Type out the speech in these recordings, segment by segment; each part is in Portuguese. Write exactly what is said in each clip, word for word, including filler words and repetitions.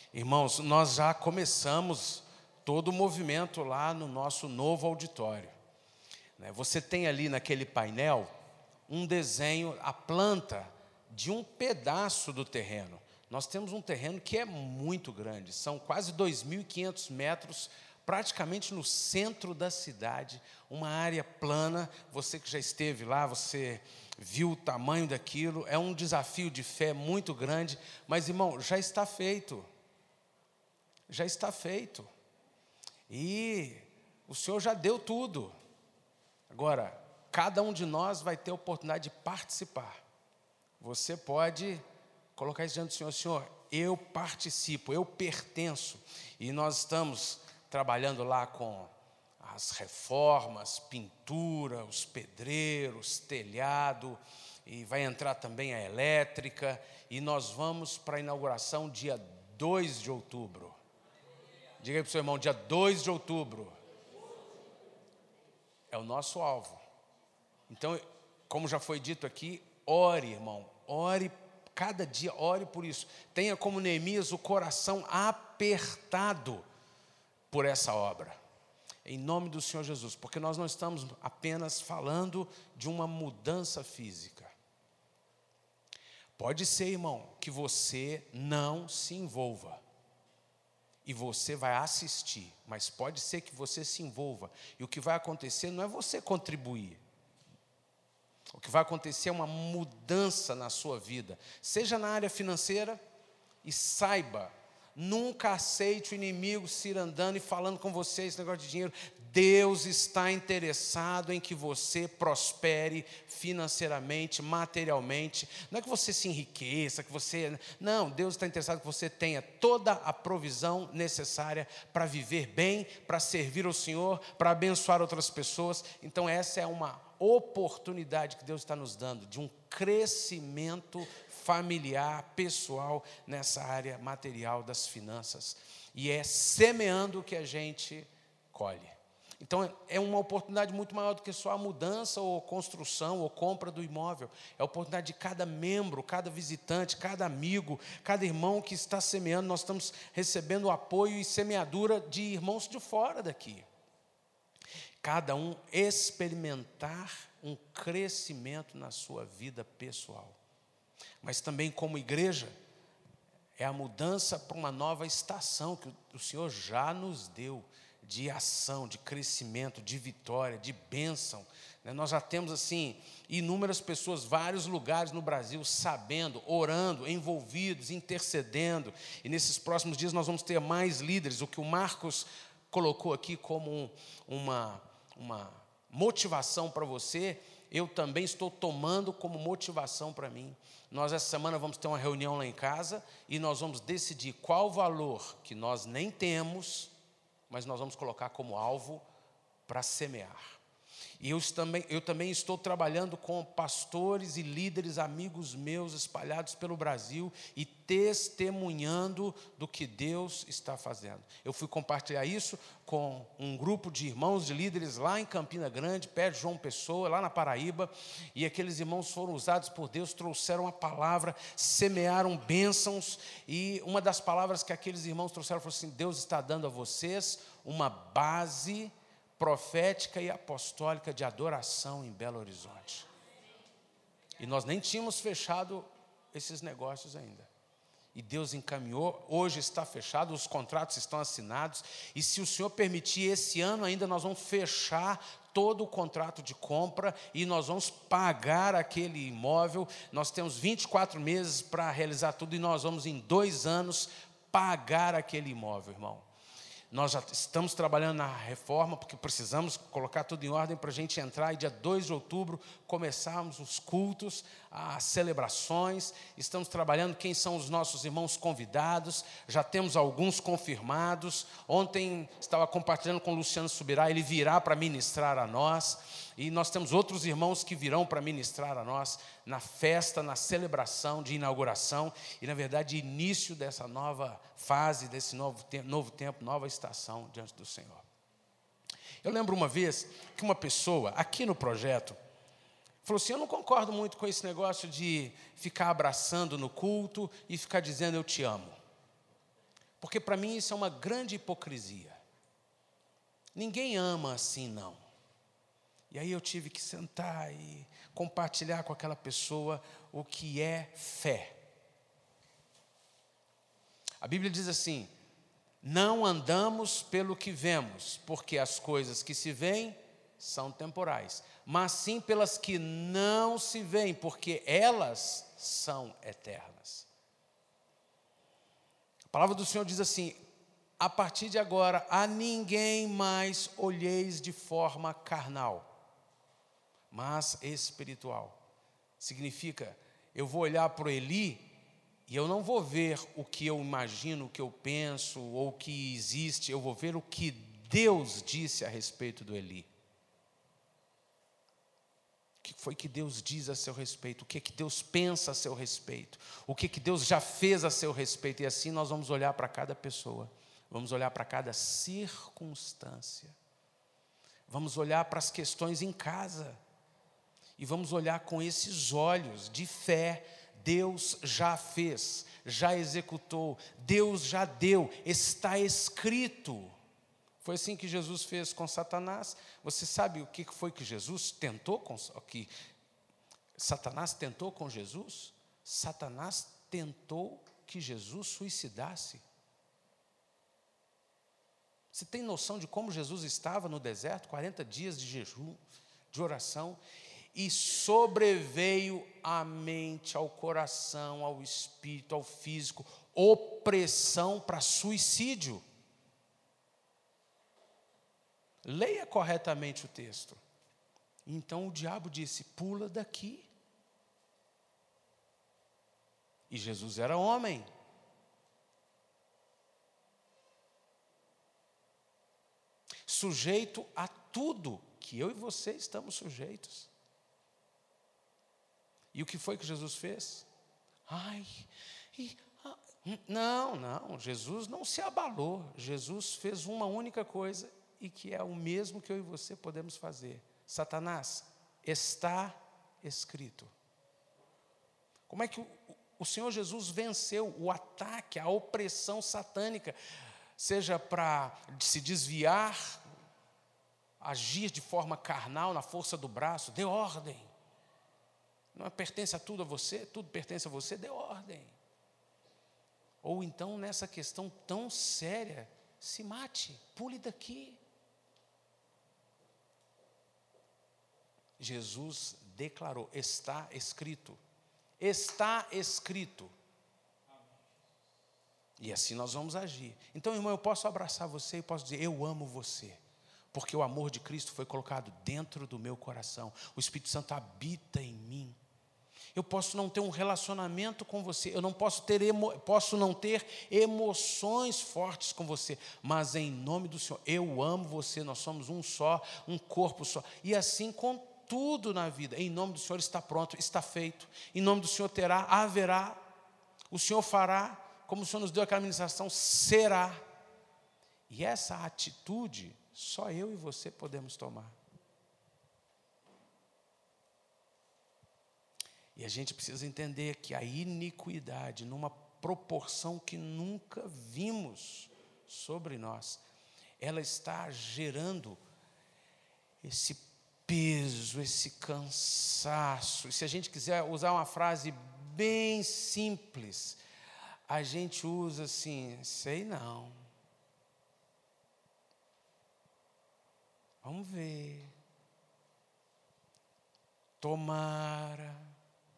Irmãos, nós já começamos todo o movimento lá no nosso novo auditório. Você tem ali naquele painel um desenho, a planta de um pedaço do terreno. Nós temos um terreno que é muito grande, são quase dois mil e quinhentos metros, praticamente no centro da cidade, uma área plana. Você que já esteve lá, você viu o tamanho daquilo, é um desafio de fé muito grande, mas, irmão, já está feito. Já está feito. E o Senhor já deu tudo. Agora, cada um de nós vai ter a oportunidade de participar. Você pode colocar isso diante do Senhor: Senhor, eu participo, eu pertenço. E nós estamos trabalhando lá com as reformas, pintura, os pedreiros, telhado, e vai entrar também a elétrica, e nós vamos para a inauguração dia dois de outubro. Diga aí para o seu irmão, dia dois de outubro. É o nosso alvo. Então, como já foi dito aqui, ore, irmão, ore cada dia, ore por isso. Tenha como Neemias o coração apertado por essa obra. Em nome do Senhor Jesus, porque nós não estamos apenas falando de uma mudança física. Pode ser, irmão, que você não se envolva. E você vai assistir, mas pode ser que você se envolva. E o que vai acontecer não é você contribuir. O que vai acontecer é uma mudança na sua vida. Seja na área financeira, e saiba, nunca aceite o inimigo se ir andando e falando com você esse negócio de dinheiro. Deus está interessado em que você prospere financeiramente, materialmente. Não é que você se enriqueça, que você... Não, Deus está interessado que você tenha toda a provisão necessária para viver bem, para servir ao Senhor, para abençoar outras pessoas. Então essa é uma oportunidade que Deus está nos dando, de um crescimento familiar, pessoal, nessa área material das finanças. E é semeando que a gente colhe. Então, é uma oportunidade muito maior do que só a mudança ou construção ou compra do imóvel. É a oportunidade de cada membro, cada visitante, cada amigo, cada irmão que está semeando. Nós estamos recebendo o apoio e semeadura de irmãos de fora daqui. Cada um experimentar um crescimento na sua vida pessoal. Mas também como igreja, é a mudança para uma nova estação que o Senhor já nos deu, de ação, de crescimento, de vitória, de bênção. Nós já temos, assim, inúmeras pessoas, vários lugares no Brasil, sabendo, orando, envolvidos, intercedendo. E nesses próximos dias nós vamos ter mais líderes. O que o Marcos colocou aqui como um, uma, uma motivação para você, eu também estou tomando como motivação para mim. Nós, essa semana, vamos ter uma reunião lá em casa e nós vamos decidir qual valor que nós nem temos, mas nós vamos colocar como alvo para semear. E eu também, eu também estou trabalhando com pastores e líderes, amigos meus, espalhados pelo Brasil, e testemunhando do que Deus está fazendo. Eu fui compartilhar isso com um grupo de irmãos, de líderes lá em Campina Grande, perto de João Pessoa, lá na Paraíba, e aqueles irmãos foram usados por Deus, trouxeram a palavra, semearam bênçãos, e uma das palavras que aqueles irmãos trouxeram foi assim: Deus está dando a vocês uma base profética e apostólica de adoração em Belo Horizonte. E nós nem tínhamos fechado esses negócios ainda. E Deus encaminhou, hoje está fechado, os contratos estão assinados, e se o Senhor permitir, esse ano ainda nós vamos fechar todo o contrato de compra e nós vamos pagar aquele imóvel. Nós temos vinte e quatro meses para realizar tudo e nós vamos, em dois anos, pagar aquele imóvel, irmão. Nós já estamos trabalhando na reforma, porque precisamos colocar tudo em ordem para a gente entrar, e dia dois de outubro começarmos os cultos, as celebrações. Estamos trabalhando quem são os nossos irmãos convidados, já temos alguns confirmados. Ontem estava compartilhando com o Luciano Subirá, ele virá para ministrar a nós, e nós temos outros irmãos que virão para ministrar a nós na festa, na celebração de inauguração, e na verdade início dessa nova fase, desse novo tempo, novo tempo, nova estação diante do Senhor. Eu lembro uma vez que uma pessoa aqui no projeto falou assim: eu não concordo muito com esse negócio de ficar abraçando no culto e ficar dizendo eu te amo. Porque para mim isso é uma grande hipocrisia. Ninguém ama assim, não. E aí eu tive que sentar e compartilhar com aquela pessoa o que é fé. A Bíblia diz assim: não andamos pelo que vemos, porque as coisas que se veem são temporais, mas sim pelas que não se veem, porque elas são eternas. A palavra do Senhor diz assim: a partir de agora, a ninguém mais olheis de forma carnal, mas espiritual. Significa, eu vou olhar para o Eli e eu não vou ver o que eu imagino, o que eu penso, ou o que existe, eu vou ver o que Deus disse a respeito do Eli. O que foi que Deus diz a seu respeito? O que é que Deus pensa a seu respeito? O que é que Deus já fez a seu respeito? E assim nós vamos olhar para cada pessoa, vamos olhar para cada circunstância, vamos olhar para as questões em casa, e vamos olhar com esses olhos de fé. Deus já fez, já executou, Deus já deu, está escrito. Foi assim que Jesus fez com Satanás. Você sabe o que foi que Jesus tentou com, que Satanás tentou com Jesus? Satanás tentou que Jesus suicidasse. Você tem noção de como Jesus estava no deserto, quarenta dias de jejum, de oração, e sobreveio à mente, ao coração, ao espírito, ao físico, opressão para suicídio. Leia corretamente o texto. Então o diabo disse: pula daqui. E Jesus era homem. Sujeito a tudo que eu e você estamos sujeitos. E o que foi que Jesus fez? Ai, e, ah, não, não, Jesus não se abalou. Jesus fez uma única coisa, e que é o mesmo que eu e você podemos fazer. Satanás, está escrito. Como é que o, o Senhor Jesus venceu o ataque, a opressão satânica, seja para se desviar, agir de forma carnal, na força do braço? Dê ordem. Não pertence a tudo a você, tudo pertence a você, dê ordem. Ou então, nessa questão tão séria, se mate, pule daqui. Jesus declarou: está escrito. Está escrito. E assim nós vamos agir. Então, irmão, eu posso abraçar você e posso dizer: eu amo você, porque o amor de Cristo foi colocado dentro do meu coração. O Espírito Santo habita em mim. Eu posso não ter um relacionamento com você, eu não posso ter emo, posso não ter emoções fortes com você, mas em nome do Senhor, eu amo você, nós somos um só, um corpo só. E assim com tudo na vida, em nome do Senhor está pronto, está feito. Em nome do Senhor terá, haverá, o Senhor fará, como o Senhor nos deu aquela ministração, será. E essa atitude, só eu e você podemos tomar. E a gente precisa entender que a iniquidade, numa proporção que nunca vimos sobre nós, ela está gerando esse peso, esse cansaço. E se a gente quiser usar uma frase bem simples, a gente usa assim: sei não. Vamos ver. Tomara.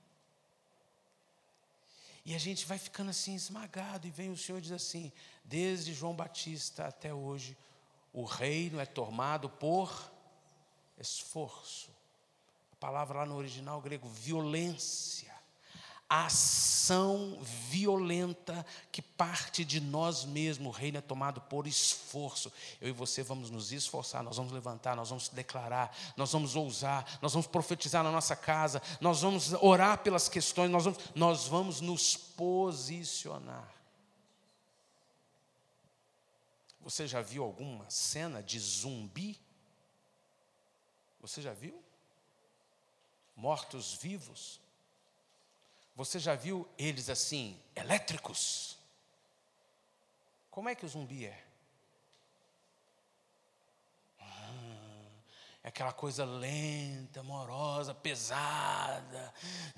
E a gente vai ficando assim esmagado, e vem o Senhor e diz assim: desde João Batista até hoje, o reino é tomado por esforço. A palavra lá no original grego, violência. A ação violenta que parte de nós mesmos. O reino é tomado por esforço. Eu e você vamos nos esforçar, nós vamos levantar, nós vamos declarar, nós vamos ousar, nós vamos profetizar na nossa casa, nós vamos orar pelas questões, nós vamos, nós vamos nos posicionar. Você já viu alguma cena de zumbi? Você já viu? Mortos-vivos? Você já viu eles assim, elétricos? Como é que o zumbi é? É aquela coisa lenta, amorosa, pesada.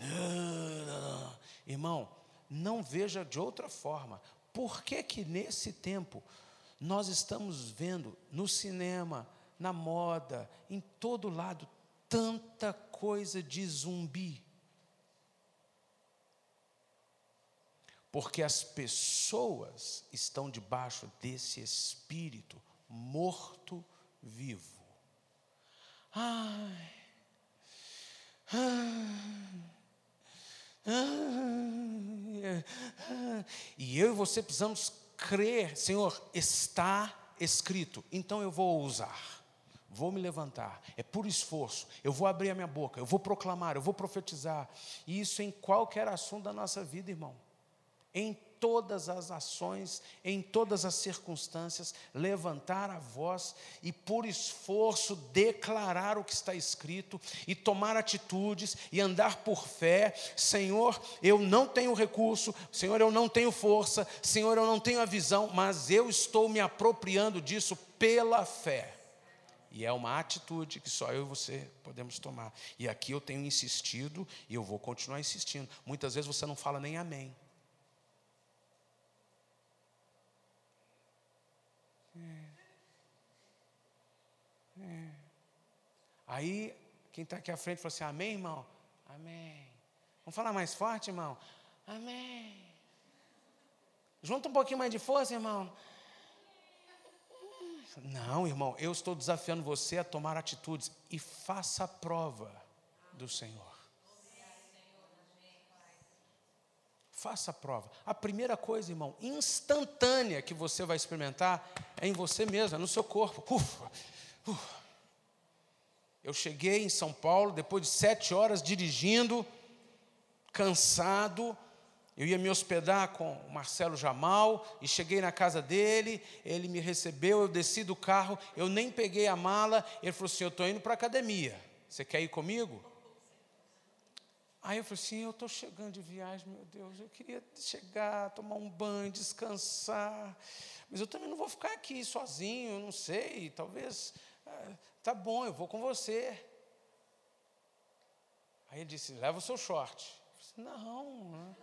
Irmão, não veja de outra forma. Por que que nesse tempo nós estamos vendo no cinema, na moda, em todo lado, tanta coisa de zumbi? Porque as pessoas estão debaixo desse espírito morto-vivo. Ai, ai, ai, ai. E eu e você precisamos crer, Senhor, está escrito, então eu vou ousar, vou me levantar, é por esforço, eu vou abrir a minha boca, eu vou proclamar, eu vou profetizar, e isso em qualquer assunto da nossa vida, irmão, em todas as ações, em todas as circunstâncias, levantar a voz e por esforço declarar o que está escrito e tomar atitudes e andar por fé. Senhor, eu não tenho recurso, Senhor, eu não tenho força, Senhor, eu não tenho a visão, mas eu estou me apropriando disso pela fé. E é uma atitude que só eu e você podemos tomar. E aqui eu tenho insistido e eu vou continuar insistindo. Muitas vezes você não fala nem amém. É. É. Aí, quem está aqui à frente falou assim, amém, irmão? Amém. Vamos falar mais forte, irmão? Amém. Junta um pouquinho mais de força, irmão. Não, irmão, eu estou desafiando você a tomar atitudes e faça a prova do Senhor. Faça a prova. A primeira coisa, irmão, instantânea que você vai experimentar é em você mesmo, é no seu corpo. Ufa, ufa. Eu cheguei em São Paulo, depois de sete horas dirigindo, cansado. Eu ia me hospedar com o Marcelo Jamal e cheguei na casa dele, ele me recebeu, eu desci do carro, eu nem peguei a mala, ele falou assim, eu estou indo para a academia, você quer ir comigo? Aí eu falei assim, eu estou chegando de viagem, meu Deus, eu queria chegar, tomar um banho, descansar, mas eu também não vou ficar aqui sozinho, eu não sei, talvez, ah, tá bom, eu vou com você. Aí ele disse, leva o seu short. Eu disse, não, não.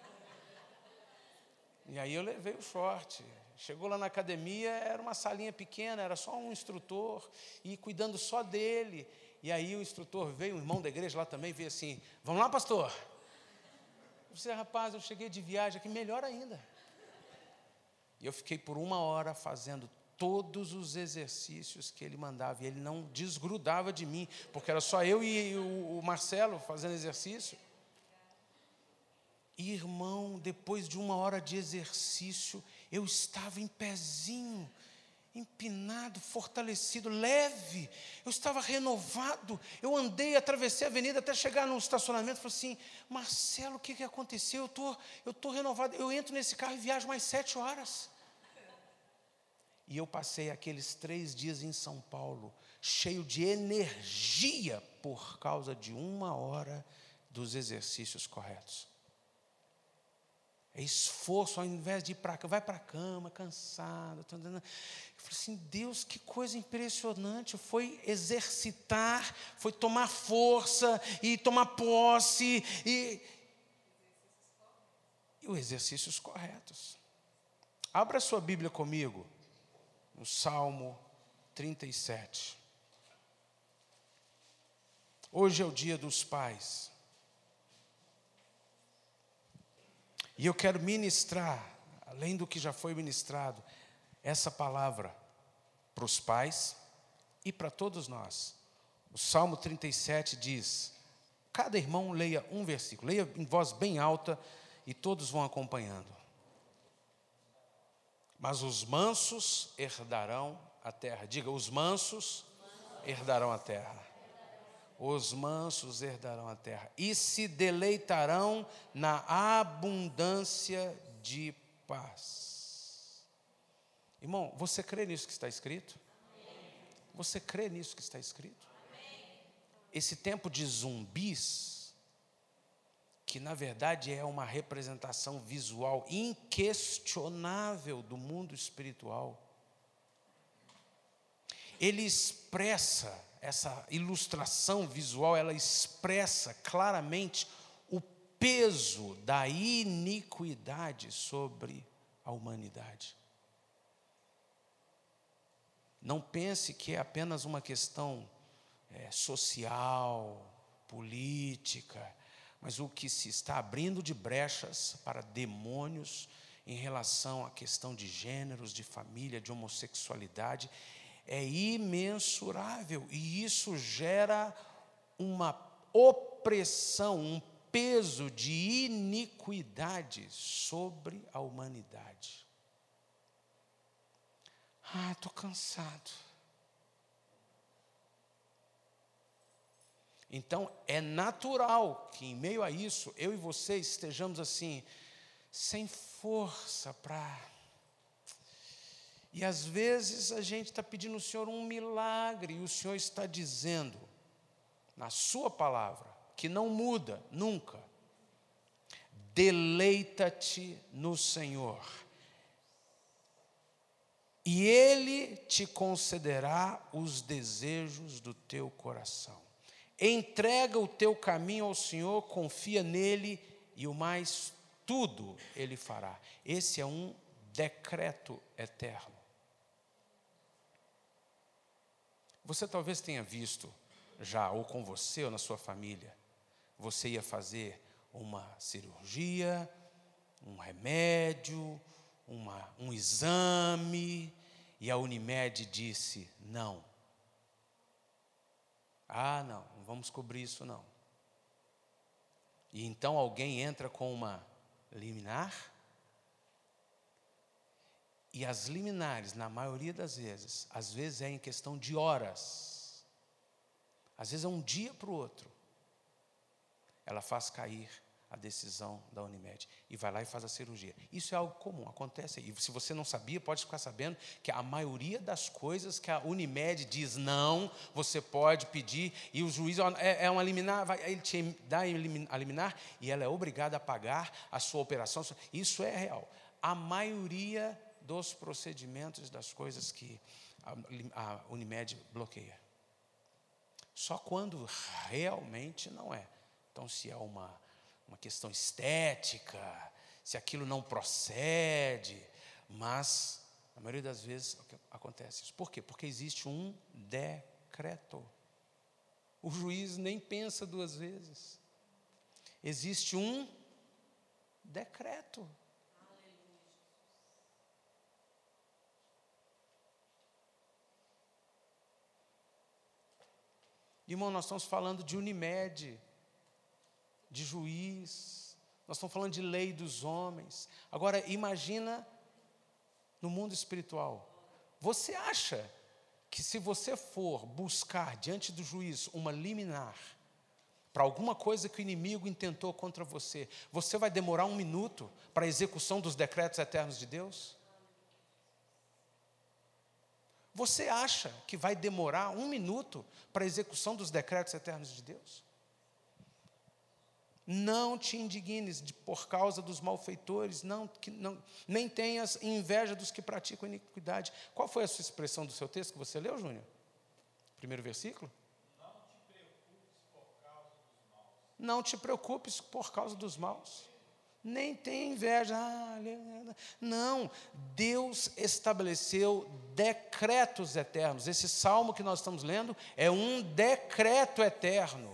E aí eu levei o short. Chegou lá na academia, era uma salinha pequena, era só um instrutor, e cuidando só dele. E aí o instrutor veio, um irmão da igreja lá também, veio assim, vamos lá, pastor? Eu disse, rapaz, eu cheguei de viagem aqui, melhor ainda. E eu fiquei por uma hora fazendo todos os exercícios que ele mandava, e ele não desgrudava de mim, porque era só eu e o Marcelo fazendo exercício. E, irmão, depois de uma hora de exercício, eu estava em pezinho, empinado, fortalecido, leve, eu estava renovado, eu andei, atravessei a avenida até chegar no estacionamento, falei assim, Marcelo, o que, que aconteceu? Eu tô, eu tô renovado, eu entro nesse carro e viajo mais sete horas. E eu passei aqueles três dias em São Paulo, cheio de energia, por causa de uma hora dos exercícios corretos. É esforço, ao invés de ir para cá, vai para a cama, cansado. Tô andando. Eu falei assim, Deus, que coisa impressionante. Foi exercitar, foi tomar força e tomar posse. E, e os exercícios corretos. Abra sua Bíblia comigo, no Salmo trinta e sete. Hoje é o dia dos pais. E eu quero ministrar, além do que já foi ministrado, essa palavra para os pais e para todos nós. O Salmo trinta e sete diz, cada irmão leia um versículo, leia em voz bem alta e todos vão acompanhando. Mas os mansos herdarão a terra. Diga, os mansos herdarão a terra. Os mansos herdarão a terra e se deleitarão na abundância de paz. Irmão, você crê nisso que está escrito? Amém. Você crê nisso que está escrito? Amém. Esse tempo de zumbis que na verdade é uma representação visual inquestionável do mundo espiritual. Ele expressa, essa ilustração visual, ela expressa claramente o peso da iniquidade sobre a humanidade. Não pense que é apenas uma questão é, social, política, mas o que se está abrindo de brechas para demônios em relação à questão de gêneros, de família, de homossexualidade, é imensurável. E isso gera uma opressão, um peso de iniquidade sobre a humanidade. Ah, estou cansado. Então, é natural que em meio a isso, eu e você estejamos assim, sem força para... E às vezes a gente está pedindo ao Senhor um milagre, e o Senhor está dizendo, na sua palavra, que não muda nunca: deleita-te no Senhor, e Ele te concederá os desejos do teu coração. Entrega o teu caminho ao Senhor, confia nele, e o mais tudo Ele fará. Esse é um decreto eterno. Você talvez tenha visto já, ou com você, ou na sua família, você ia fazer uma cirurgia, um remédio, uma, um exame, e a Unimed disse não. Ah, não, não vamos cobrir isso não. E então alguém entra com uma liminar, e as liminares, na maioria das vezes, às vezes é em questão de horas, às vezes é um dia para o outro, ela faz cair a decisão da Unimed, e vai lá e faz a cirurgia. Isso é algo comum, acontece. E se você não sabia, pode ficar sabendo que a maioria das coisas que a Unimed diz não, você pode pedir, e o juiz é, é uma liminar, vai, ele te dá a liminar, e ela é obrigada a pagar a sua operação. Isso é real. A maioria dos procedimentos, das coisas que a, a Unimed bloqueia. Só quando realmente não é. Então, se é uma uma questão estética, se aquilo não procede, mas, na maioria das vezes, acontece isso. Por quê? Porque existe um decreto. O juiz nem pensa duas vezes. Existe um decreto. Irmão, nós estamos falando de Unimed, de juiz, nós estamos falando de lei dos homens. Agora, imagina no mundo espiritual. Você acha que se você for buscar diante do juiz uma liminar para alguma coisa que o inimigo intentou contra você, você vai demorar um minuto para a execução dos decretos eternos de Deus? Você acha que vai demorar um minuto para a execução dos decretos eternos de Deus? Não te indignes de, por causa dos malfeitores, não, que, não, nem tenhas inveja dos que praticam iniquidade. Qual foi a sua expressão do seu texto que você leu, Júnior? Primeiro versículo? Não te preocupes por causa dos maus. Nem tenha inveja. Ah, não, Deus estabeleceu decretos eternos. Esse salmo que nós estamos lendo é um decreto eterno.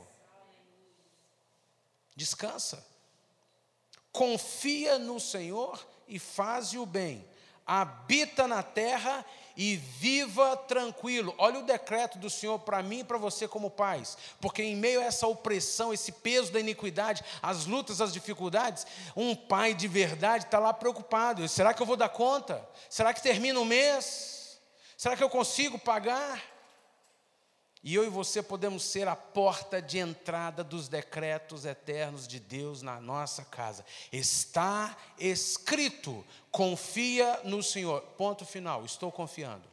Descansa, confia no Senhor e faze o bem, habita na terra e viva tranquilo. Olha o decreto do Senhor para mim e para você como pais, porque em meio a essa opressão, esse peso da iniquidade, as lutas, as dificuldades, um pai de verdade está lá preocupado: será que eu vou dar conta? Será que termina o mês? Será que eu consigo pagar? E eu e você podemos ser a porta de entrada dos decretos eternos de Deus na nossa casa. Está escrito: confia no Senhor. Ponto final, estou confiando.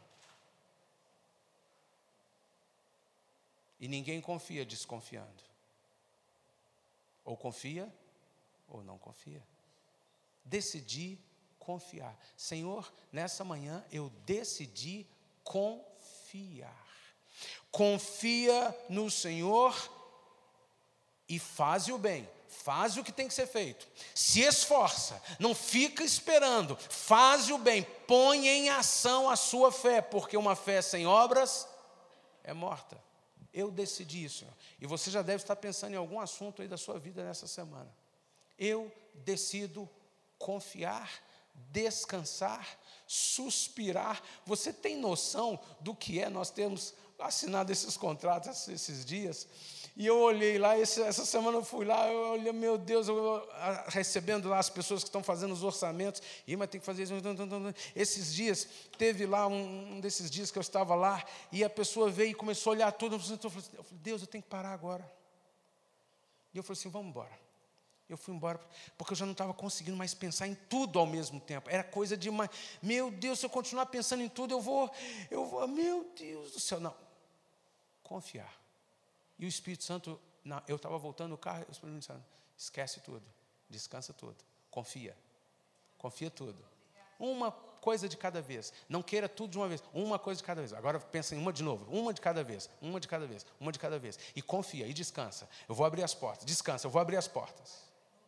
E ninguém confia desconfiando. Ou confia ou não confia. Decidi confiar. Senhor, nessa manhã eu decidi confiar. Confia no Senhor e faz o bem. Faz o que tem que ser feito. Se esforça, não fica esperando. Faz o bem, põe em ação a sua fé, porque uma fé sem obras é morta. Eu decidi isso, Senhor. E você já deve estar pensando em algum assunto aí da sua vida nessa semana. Eu decido confiar, descansar, suspirar. Você tem noção do que é? Nós temos assinado esses contratos esses dias. E eu olhei lá, esse, essa semana eu fui lá, eu olhei, meu Deus, eu, eu, recebendo lá as pessoas que estão fazendo os orçamentos, e mas tem que fazer isso. Esses dias, teve lá um, um desses dias que eu estava lá, e a pessoa veio e começou a olhar tudo. Eu falei, Deus, eu tenho que parar agora. E eu falei assim, vamos embora. Eu fui embora, porque eu já não estava conseguindo mais pensar em tudo ao mesmo tempo. Era coisa demais. Meu Deus, se eu continuar pensando em tudo, eu vou, eu vou, meu Deus do céu. Não, confiar. E o Espírito Santo, não, eu estava voltando no carro, o Espírito Santo, esquece tudo, descansa tudo, confia, confia tudo. Uma coisa de cada vez, não queira tudo de uma vez, uma coisa de cada vez. Agora pensa em uma de novo, uma de cada vez, uma de cada vez, uma de cada vez. E confia, e descansa. Eu vou abrir as portas, descansa, eu vou abrir as portas.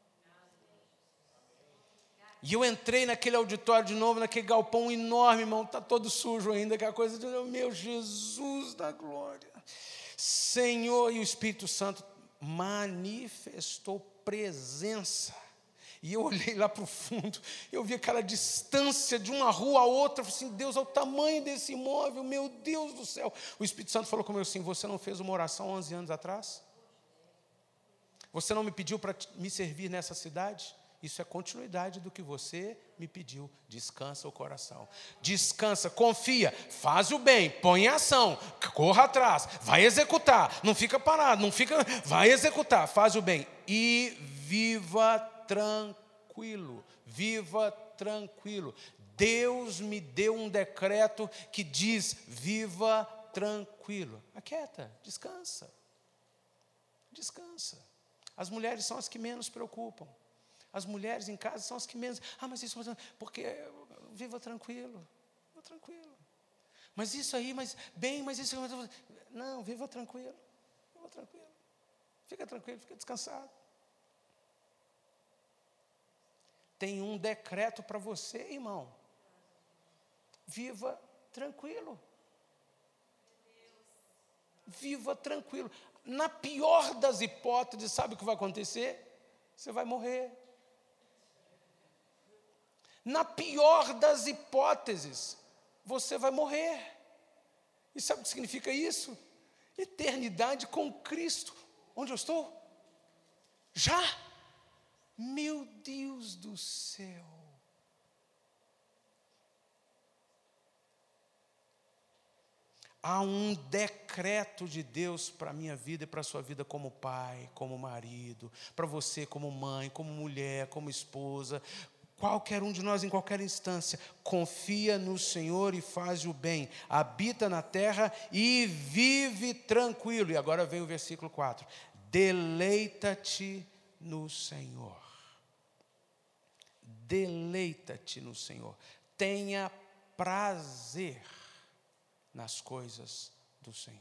E eu entrei naquele auditório de novo, naquele galpão enorme, irmão, está todo sujo ainda, aquela coisa de, meu Jesus da glória. Senhor, e o Espírito Santo manifestou presença. E eu olhei lá para o fundo, eu vi aquela distância de uma rua a outra, eu falei assim, Deus, olha o tamanho desse imóvel, meu Deus do céu. O Espírito Santo falou comigo assim, você não fez uma oração onze anos atrás? Você não me pediu para me servir nessa cidade? Isso é continuidade do que você me pediu. Descansa o coração. Descansa, confia, faz o bem, põe em ação, corra atrás, vai executar. Não fica parado, não fica, vai executar, faz o bem. E viva tranquilo, viva tranquilo. Deus me deu um decreto que diz, viva tranquilo. Aquieta, descansa. Descansa. As mulheres são as que menos preocupam. As mulheres em casa são as que menos... Ah, mas isso... Porque viva tranquilo. Viva tranquilo. Mas isso aí, mas... Bem, mas isso... Não, viva tranquilo. Viva tranquilo. Fica tranquilo, fica descansado. Tem um decreto para você, irmão. Viva tranquilo. Viva tranquilo. Na pior das hipóteses, sabe o que vai acontecer? Você vai morrer. Na pior das hipóteses, você vai morrer. E sabe o que significa isso? Eternidade com Cristo. Onde eu estou? Já? Meu Deus do céu. Há um decreto de Deus para a minha vida e para a sua vida como pai, como marido, para você como mãe, como mulher, como esposa, qualquer um de nós em qualquer instância. Confia no Senhor e faz o bem, habita na terra e vive tranquilo. E agora vem o versículo quatro. Deleita-te no Senhor. Deleita-te no Senhor. Tenha prazer nas coisas do Senhor.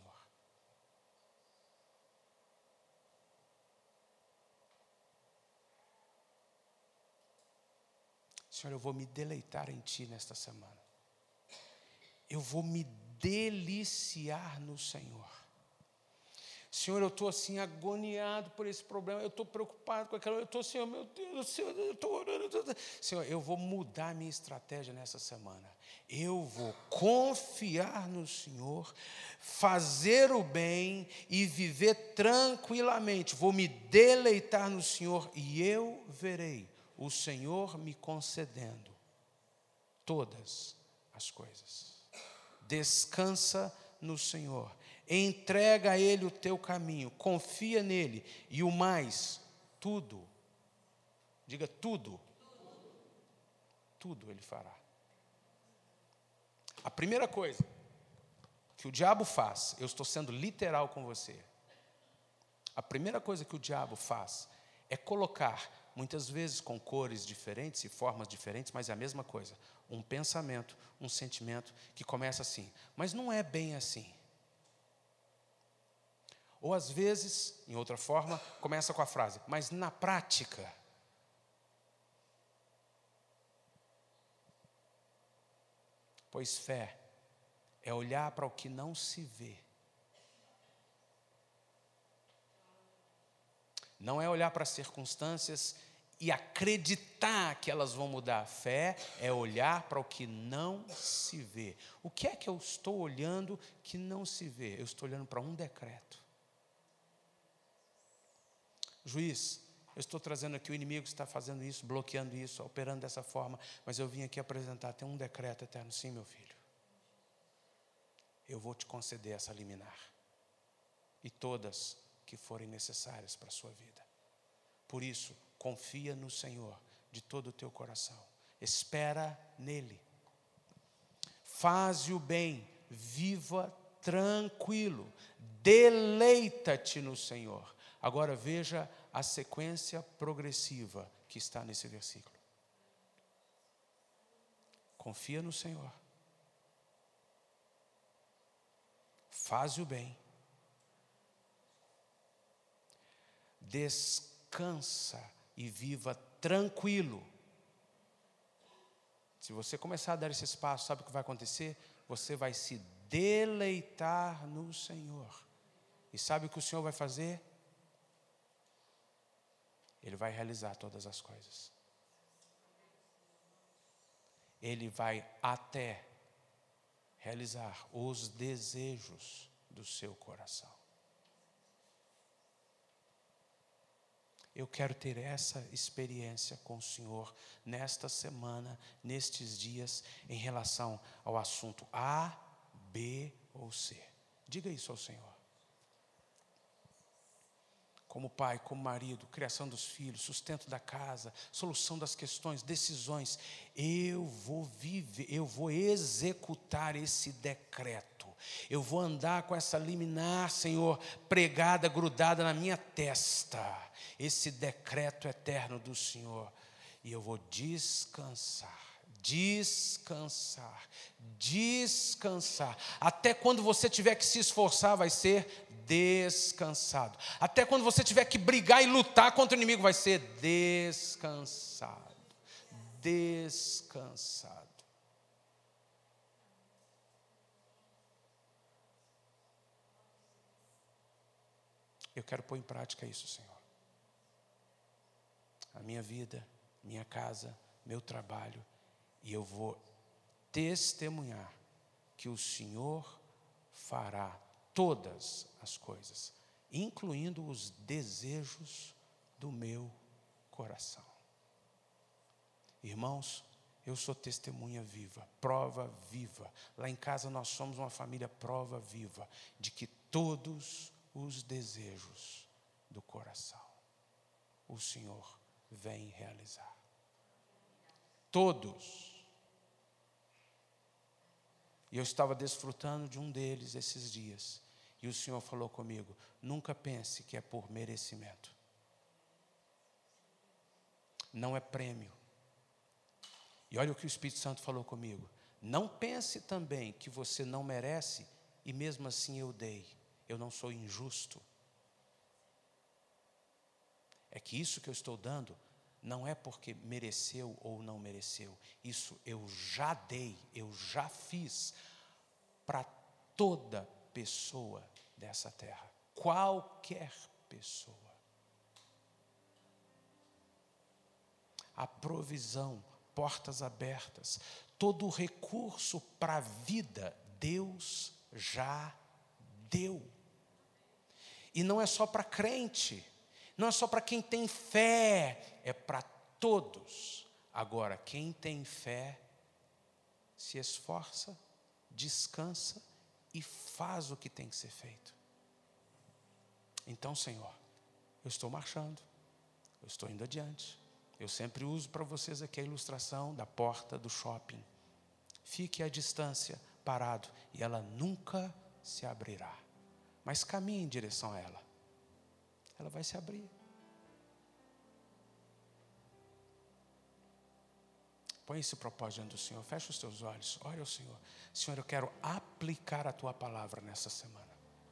Senhor, eu vou me deleitar em Ti nesta semana. Eu vou me deliciar no Senhor. Senhor, eu estou assim agoniado por esse problema, eu estou preocupado com aquela, eu estou assim, oh, meu Deus, Senhor, eu estou orando. Eu tô... Senhor, eu vou mudar a minha estratégia nessa semana. Eu vou confiar no Senhor, fazer o bem e viver tranquilamente. Vou me deleitar no Senhor e eu verei o Senhor me concedendo todas as coisas. Descansa no Senhor. Entrega a Ele o teu caminho, confia nele, e o mais, tudo, diga tudo, tudo Ele fará. A primeira coisa que o diabo faz, eu estou sendo literal com você, a primeira coisa que o diabo faz é colocar muitas vezes com cores diferentes e formas diferentes, mas é a mesma coisa. Um pensamento, um sentimento que começa assim, mas não é bem assim. Ou às vezes, em outra forma, começa com a frase, mas na prática. Pois fé é olhar para o que não se vê. Não é olhar para as circunstâncias e acreditar que elas vão mudar. Fé é olhar para o que não se vê. O que é que eu estou olhando que não se vê? Eu estou olhando para um decreto. Juiz, eu estou trazendo aqui, o inimigo está fazendo isso, bloqueando isso, operando dessa forma, mas eu vim aqui apresentar, tem um decreto eterno. Sim, meu filho. Eu vou te conceder essa liminar. E todas que forem necessárias para a sua vida. Por isso, confia no Senhor de todo o teu coração. Espera nele. Faze o bem, viva tranquilo. Deleita-te no Senhor. Agora veja a sequência progressiva que está nesse versículo. Confia no Senhor. Faze o bem. Descansa e viva tranquilo. Se você começar a dar esse espaço, sabe o que vai acontecer? Você vai se deleitar no Senhor. E sabe o que o Senhor vai fazer? Ele vai realizar todas as coisas. Ele vai até realizar os desejos do seu coração. Eu quero ter essa experiência com o Senhor nesta semana, nestes dias, em relação ao assunto A, B ou C. Diga isso ao Senhor. Como pai, como marido, criação dos filhos, sustento da casa, solução das questões, decisões. Eu vou viver, eu vou executar esse decreto. Eu vou andar com essa liminar, Senhor, pregada, grudada na minha testa. Esse decreto eterno do Senhor. E eu vou descansar, descansar, descansar. Até quando você tiver que se esforçar, vai ser descansado. Até quando você tiver que brigar e lutar contra o inimigo, vai ser descansado. Descansado. Eu quero pôr em prática isso, Senhor. A minha vida, minha casa, meu trabalho. E eu vou testemunhar que o Senhor fará todas as coisas, incluindo os desejos do meu coração. Irmãos, eu sou testemunha viva, prova viva. Lá em casa nós somos uma família prova viva de que todos os desejos do coração o Senhor vem realizar. Todos. E eu estava desfrutando de um deles esses dias. E o Senhor falou comigo, nunca pense que é por merecimento. Não é prêmio. E olha o que o Espírito Santo falou comigo. Não pense também que você não merece e mesmo assim eu dei. Eu não sou injusto. É que isso que eu estou dando não é porque mereceu ou não mereceu. Isso eu já dei, eu já fiz para toda pessoa dessa terra. Qualquer pessoa. A provisão, portas abertas, todo o recurso para a vida, Deus já deu. E não é só para crente. Não é só para quem tem fé, é para todos. Agora, quem tem fé, se esforça, descansa e faz o que tem que ser feito. Então, Senhor, eu estou marchando, eu estou indo adiante. Eu sempre uso para vocês aqui a ilustração da porta do shopping. Fique à distância, parado, e ela nunca se abrirá. Mas caminhe em direção a ela. Ela vai se abrir. Põe esse propósito diante do Senhor. Fecha os teus olhos. Ore ao Senhor. Senhor, eu quero aplicar a tua palavra nessa semana.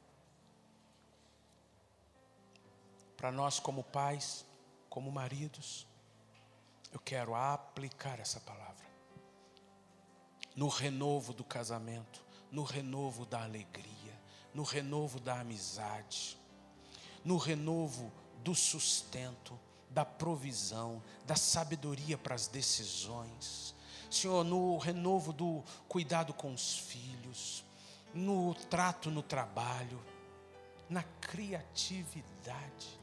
Para nós como pais, como maridos, eu quero aplicar essa palavra. No renovo do casamento, no renovo da alegria, no renovo da amizade, no renovo do sustento, da provisão, da sabedoria para as decisões. Senhor, no renovo do cuidado com os filhos, no trato no trabalho, na criatividade,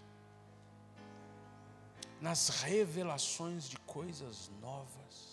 nas revelações de coisas novas,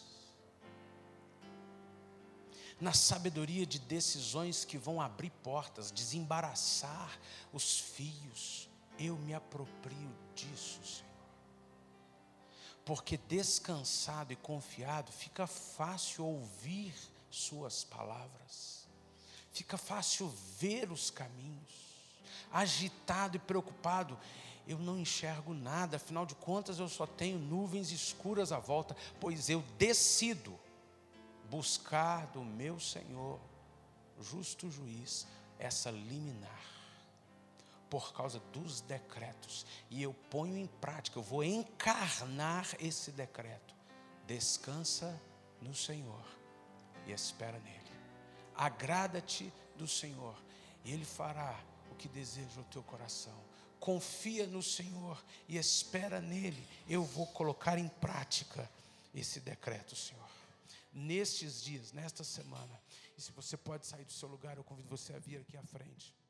na sabedoria de decisões que vão abrir portas, desembaraçar os fios. Eu me aproprio disso, Senhor. Porque descansado e confiado, fica fácil ouvir suas palavras. Fica fácil ver os caminhos. Agitado e preocupado, eu não enxergo nada, afinal de contas eu só tenho nuvens escuras à volta, pois eu decido buscar do meu Senhor, justo juiz, essa liminar, por causa dos decretos, e eu ponho em prática, eu vou encarnar esse decreto. Descansa no Senhor e espera nele. Agrada-te do Senhor e Ele fará o que deseja o teu coração. Confia no Senhor e espera nele. Eu vou colocar em prática esse decreto, Senhor, nestes dias, nesta semana. E se você pode sair do seu lugar, eu convido você a vir aqui à frente.